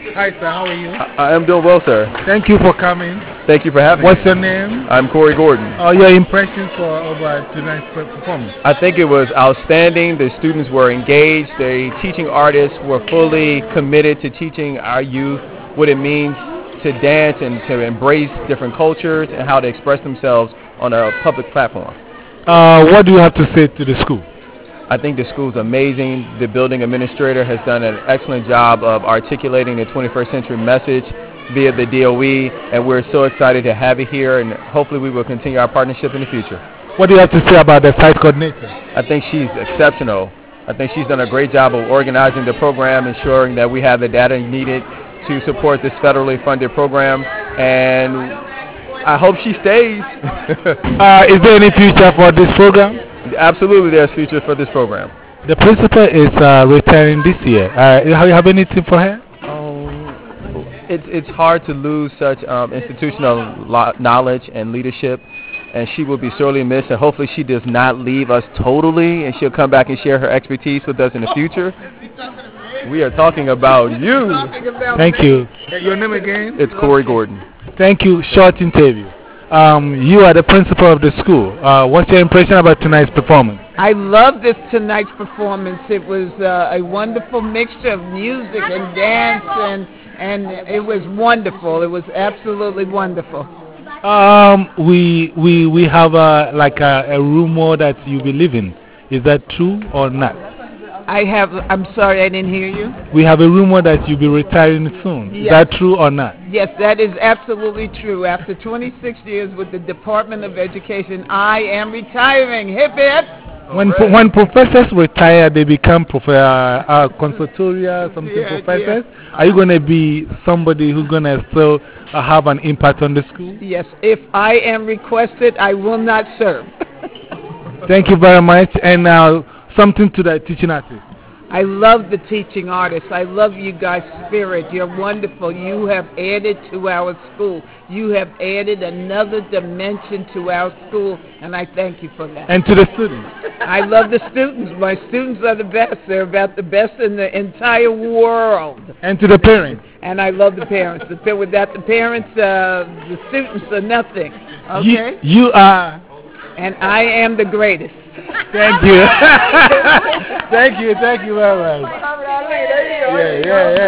Hi, sir. How are you? I am doing well, sir. Thank you for coming. Thank you for having What's me. your name? I'm Corey Gordon. Your impressions for over tonight's performance? I think it was outstanding. The students were engaged. The teaching artists were fully committed to teaching our youth what it means to dance and to embrace different cultures and how to express themselves on a public platform. What do you have to say to the school? I think the school's amazing. The building administrator has done an excellent job of articulating the 21st century message via the DOE, and we're so excited to have it here, and hopefully we will continue our partnership in the future. What do you have to say about the site coordinator? I think she's exceptional. I think she's done a great job of organizing the program, ensuring that we have the data needed to support this federally funded program, and I hope she stays. Is there any future for this program? Absolutely, there's future for this program. The principal is retiring this year. You have anything for her? It's hard to lose such institutional knowledge and leadership, and she will be sorely missed, and hopefully she does not leave us totally, and she'll come back and share her expertise with us in the future. We are talking about you. Thank you. Your name again? It's Corey Gordon. Thank you. Short interview. You are the principal of the school. What's your impression about tonight's performance? I love this tonight's performance. It was a wonderful mixture of music and dance, and it was wonderful. It was absolutely wonderful. We have a rumor that you be leaving. Is that true or not? I'm sorry, I didn't hear you. We have a rumor that you'll be retiring soon. Yes. Is that true or not? Yes, that is absolutely true. After 26 years with the Department of Education, I am retiring. Hip hip. When professors retire, they become consultorial, professors. Yeah. Are you going to be somebody who's going to still have an impact on the school? Yes, if I am requested, I will not serve. Thank you very much. And now, something to the teaching artist. I love the teaching artists. I love you guys' spirit. You're wonderful. You have added to our school. You have added another dimension to our school, and I thank you for that. And to the students. I love the students. My students are the best. They're about the best in the entire world. And to the parents. And I love the parents. Without the parents, the students are nothing. Okay? You are. And I am the greatest. Thank you. Thank you very much. Yeah.